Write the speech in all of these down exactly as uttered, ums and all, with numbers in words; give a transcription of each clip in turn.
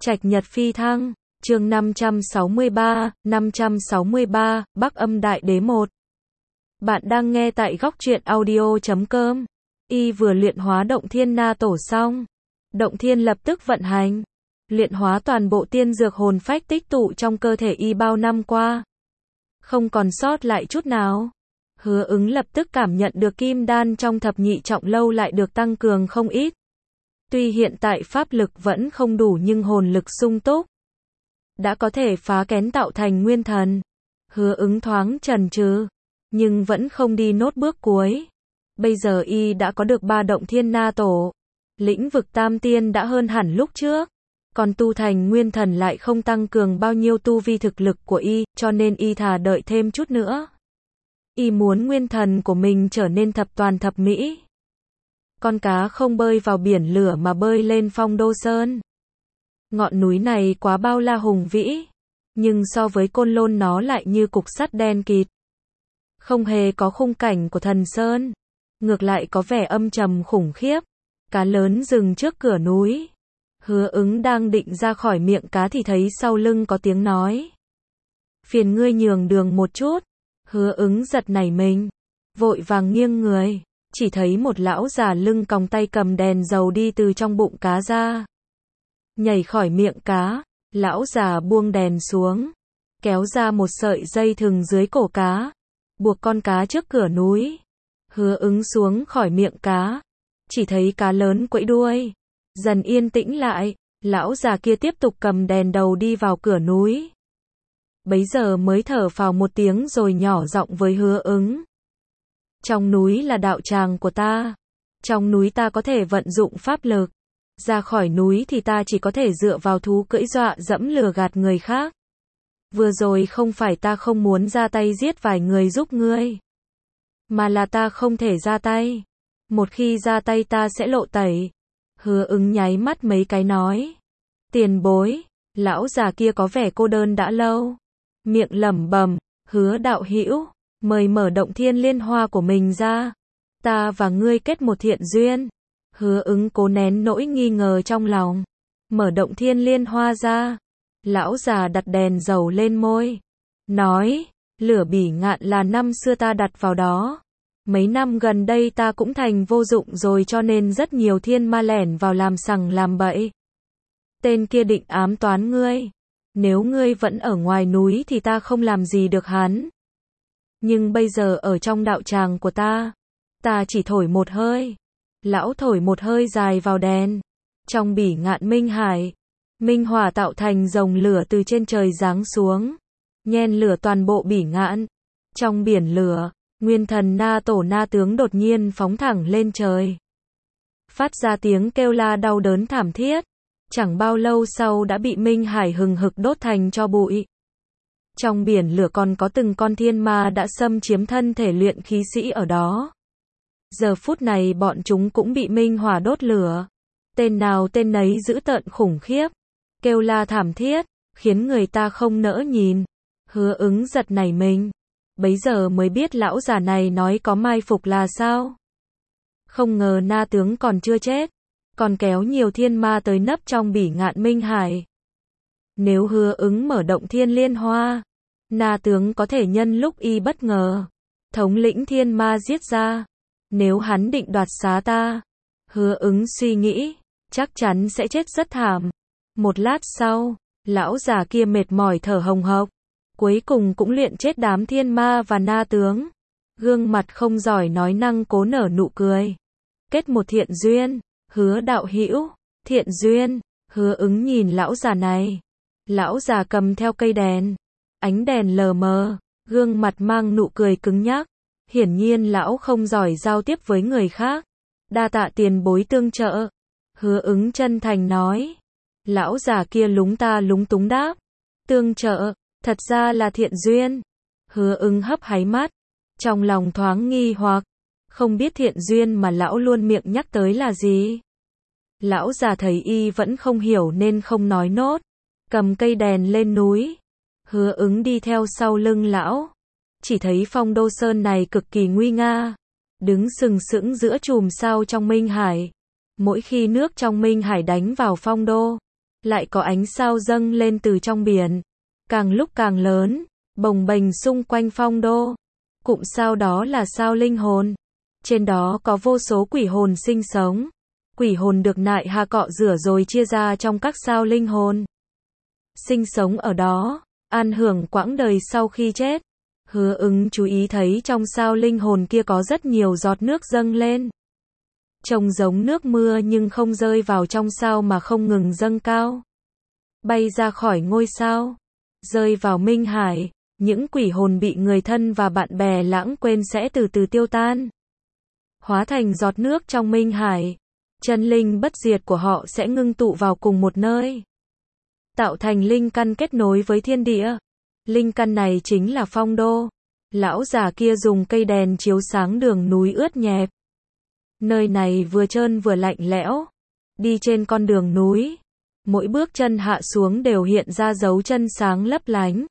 Trạch Nhật Phi Thăng, chương năm trăm sáu mươi ba, năm trăm sáu mươi ba, Bắc Âm Đại Đế một. Bạn đang nghe tại góc truyện audio chấm com. Y vừa luyện hóa động thiên na tổ xong. Động thiên lập tức vận hành. Luyện hóa toàn bộ tiên dược hồn phách tích tụ trong cơ thể Y bao năm qua. Không còn sót lại chút nào. Hứa Ứng lập tức cảm nhận được kim đan trong thập nhị trọng lâu lại được tăng cường không ít. Tuy hiện tại pháp lực vẫn không đủ nhưng hồn lực sung túc. Đã có thể phá kén tạo thành nguyên thần. Hứa Ứng thoáng chần chừ, nhưng vẫn không đi nốt bước cuối. Bây giờ Y đã có được ba động thiên na tổ. Lĩnh vực tam tiên đã hơn hẳn lúc trước. Còn tu thành nguyên thần lại không tăng cường bao nhiêu tu vi thực lực của Y, cho nên Y thà đợi thêm chút nữa. Y muốn nguyên thần của mình trở nên thập toàn thập mỹ. Con cá không bơi vào biển lửa mà bơi lên Phong Đô Sơn. Ngọn núi này quá bao la hùng vĩ, nhưng so với Côn Lôn nó lại như cục sắt đen kịt. Không hề có khung cảnh của Thần Sơn, ngược lại có vẻ âm trầm khủng khiếp. Cá lớn dừng trước cửa núi. Hứa Ứng đang định ra khỏi miệng cá thì thấy sau lưng có tiếng nói. Phiền ngươi nhường đường một chút. Hứa Ứng giật nảy mình, vội vàng nghiêng người. Chỉ thấy một lão già lưng còng tay cầm đèn dầu đi từ trong bụng cá ra. Nhảy khỏi miệng cá, lão già buông đèn xuống, kéo ra một sợi dây thừng dưới cổ cá, buộc con cá trước cửa núi. Hứa Ứng xuống khỏi miệng cá, chỉ thấy cá lớn quẫy đuôi, dần yên tĩnh lại. Lão già kia tiếp tục cầm đèn đầu đi vào cửa núi. Bấy giờ mới thở phào một tiếng rồi nhỏ giọng với Hứa Ứng. Trong núi là đạo tràng của ta. Trong núi ta có thể vận dụng pháp lực. Ra khỏi núi thì ta chỉ có thể dựa vào thú cưỡi dọa dẫm lừa gạt người khác. Vừa rồi không phải ta không muốn ra tay giết vài người giúp ngươi, mà là ta không thể ra tay. Một khi ra tay ta sẽ lộ tẩy. Hứa Ứng nháy mắt mấy cái nói. Tiền bối. Lão già kia có vẻ cô đơn đã lâu. Miệng lẩm bẩm, Hứa đạo hữu, mời mở động thiên liên hoa của mình ra. Ta và ngươi kết một thiện duyên. Hứa Ứng cố nén nỗi nghi ngờ trong lòng. Mở động thiên liên hoa ra. Lão già đặt đèn dầu lên môi. Nói, lửa bỉ ngạn là năm xưa ta đặt vào đó. Mấy năm gần đây ta cũng thành vô dụng rồi cho nên rất nhiều thiên ma lẻn vào làm sằng làm bậy. Tên kia định ám toán ngươi. Nếu ngươi vẫn ở ngoài núi thì ta không làm gì được hắn. Nhưng bây giờ ở trong đạo tràng của ta, ta chỉ thổi một hơi. Lão thổi một hơi dài vào đèn. Trong bỉ ngạn minh hải, minh hỏa tạo thành dòng lửa từ trên trời giáng xuống, nhen lửa toàn bộ bỉ ngạn. Trong biển lửa, nguyên thần na tổ na tướng đột nhiên phóng thẳng lên trời, phát ra tiếng kêu la đau đớn thảm thiết. Chẳng bao lâu sau đã bị minh hải hừng hực đốt thành tro bụi. Trong biển lửa còn có từng con thiên ma đã xâm chiếm thân thể luyện khí sĩ ở đó. Giờ phút này bọn chúng cũng bị minh hỏa đốt lửa. Tên nào tên nấy dữ tợn khủng khiếp, kêu la thảm thiết, khiến người ta không nỡ nhìn. Hứa Ứng giật nảy mình, bấy giờ mới biết lão già này nói có mai phục là sao. Không ngờ na tướng còn chưa chết, còn kéo nhiều thiên ma tới nấp trong bỉ ngạn minh hải. Nếu Hứa Ứng mở động thiên liên hoa, na tướng có thể nhân lúc Y bất ngờ, thống lĩnh thiên ma giết ra. Nếu hắn định đoạt xá ta, Hứa Ứng suy nghĩ, chắc chắn sẽ chết rất thảm. Một lát sau, lão già kia mệt mỏi thở hồng hộc, cuối cùng cũng luyện chết đám thiên ma và na tướng. Gương mặt không giỏi nói năng cố nở nụ cười. Kết một thiện duyên. Hứa đạo hữu, thiện duyên. Hứa Ứng nhìn lão già này. Lão già cầm theo cây đèn, ánh đèn lờ mờ, gương mặt mang nụ cười cứng nhắc. Hiển nhiên lão không giỏi giao tiếp với người khác. Đa tạ tiền bối tương trợ. Hứa Ứng chân thành nói. Lão già kia lúng ta lúng túng đáp. Tương trợ, thật ra là thiện duyên. Hứa Ứng hấp háy mắt, trong lòng thoáng nghi hoặc, không biết thiện duyên mà lão luôn miệng nhắc tới là gì. Lão già thấy Y vẫn không hiểu nên không nói nốt, cầm cây đèn lên núi. Hứa Ứng đi theo sau lưng lão. Chỉ thấy Phong Đô Sơn này cực kỳ nguy nga, đứng sừng sững giữa chùm sao trong minh hải. Mỗi khi nước trong minh hải đánh vào Phong Đô, lại có ánh sao dâng lên từ trong biển, càng lúc càng lớn, bồng bềnh xung quanh phong đô. Cụm sao đó là sao linh hồn. Trên đó có vô số quỷ hồn sinh sống. Quỷ hồn được nại hà cọ rửa rồi chia ra trong các sao linh hồn. Sinh sống ở đó, an hưởng quãng đời sau khi chết. Hứa Ứng chú ý thấy trong sao linh hồn kia có rất nhiều giọt nước dâng lên. Trông giống nước mưa nhưng không rơi vào trong sao mà không ngừng dâng cao. Bay ra khỏi ngôi sao, rơi vào Minh Hải, những quỷ hồn bị người thân và bạn bè lãng quên sẽ từ từ tiêu tan. Hóa thành giọt nước trong Minh Hải, chân linh bất diệt của họ sẽ ngưng tụ vào cùng một nơi. Tạo thành linh căn kết nối với thiên địa. Linh căn này chính là phong đô. Lão già kia dùng cây đèn chiếu sáng đường núi ướt nhẹp. Nơi này vừa trơn vừa lạnh lẽo. Đi trên con đường núi, mỗi bước chân hạ xuống đều hiện ra dấu chân sáng lấp lánh.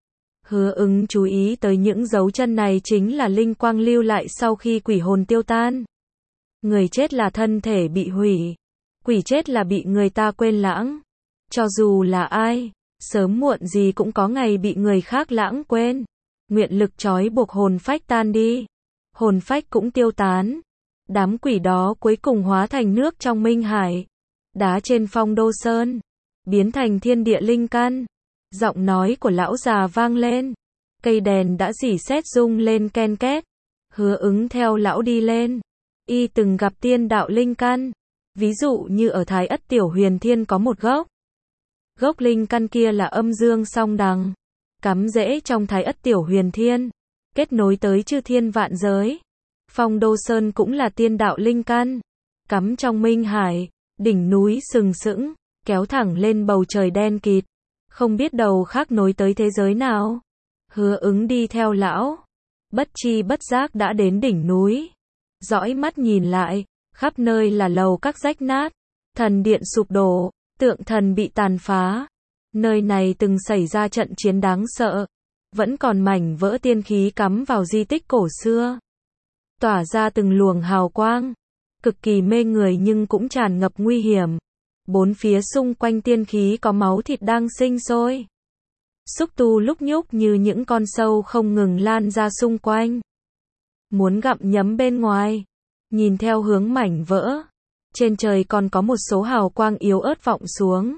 Hứa Ứng chú ý tới những dấu chân này chính là linh quang lưu lại sau khi quỷ hồn tiêu tan. Người chết là thân thể bị hủy. Quỷ chết là bị người ta quên lãng. Cho dù là ai, sớm muộn gì cũng có ngày bị người khác lãng quên. Nguyện lực trói buộc hồn phách tan đi. Hồn phách cũng tiêu tán. Đám quỷ đó cuối cùng hóa thành nước trong Minh Hải. Đá trên phong đô sơn. Biến thành thiên địa linh căn. Giọng nói của lão già vang lên. Cây đèn đã rỉ sét rung lên ken két. Hứa Ứng theo lão đi lên. Y từng gặp tiên đạo linh căn. Ví dụ như ở Thái Ất Tiểu Huyền Thiên có một gốc. Gốc linh căn kia là âm dương song đằng. Cắm rễ trong Thái Ất Tiểu Huyền Thiên. Kết nối tới chư thiên vạn giới. Phong Đô Sơn cũng là tiên đạo linh căn. Cắm trong Minh Hải. Đỉnh núi sừng sững. Kéo thẳng lên bầu trời đen kịt. Không biết đầu khác nối tới thế giới nào. Hứa Ứng đi theo lão. Bất chi bất giác đã đến đỉnh núi. Dõi mắt nhìn lại. Khắp nơi là lầu các rách nát. Thần điện sụp đổ. Tượng thần bị tàn phá. Nơi này từng xảy ra trận chiến đáng sợ. Vẫn còn mảnh vỡ tiên khí cắm vào di tích cổ xưa. Tỏa ra từng luồng hào quang. Cực kỳ mê người nhưng cũng tràn ngập nguy hiểm. Bốn phía xung quanh tiên khí có máu thịt đang sinh sôi. Xúc tu lúc nhúc như những con sâu không ngừng lan ra xung quanh. Muốn gặm nhấm bên ngoài. Nhìn theo hướng mảnh vỡ. Trên trời còn có một số hào quang yếu ớt vọng xuống.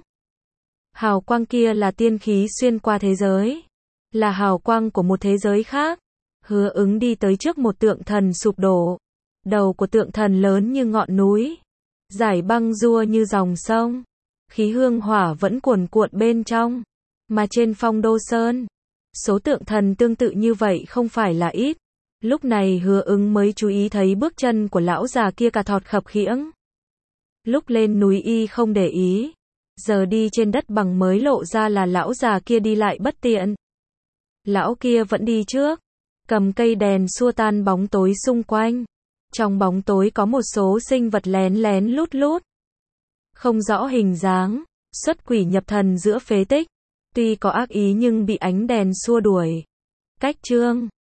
Hào quang kia là tiên khí xuyên qua thế giới. Là hào quang của một thế giới khác. Hứa Ứng đi tới trước một tượng thần sụp đổ. Đầu của tượng thần lớn như ngọn núi. Dải băng rua như dòng sông. Khí hương hỏa vẫn cuồn cuộn bên trong. Mà trên Phong Đô Sơn, số tượng thần tương tự như vậy không phải là ít. Lúc này Hứa Ứng mới chú ý thấy bước chân của lão già kia cà thọt khập khiễng. Lúc lên núi y không để ý. Giờ đi trên đất bằng mới lộ ra là lão già kia đi lại bất tiện. Lão kia vẫn đi trước. Cầm cây đèn xua tan bóng tối xung quanh. Trong bóng tối có một số sinh vật lén lén lút lút. Không rõ hình dáng. Xuất quỷ nhập thần giữa phế tích. Tuy có ác ý nhưng bị ánh đèn xua đuổi. Cách chương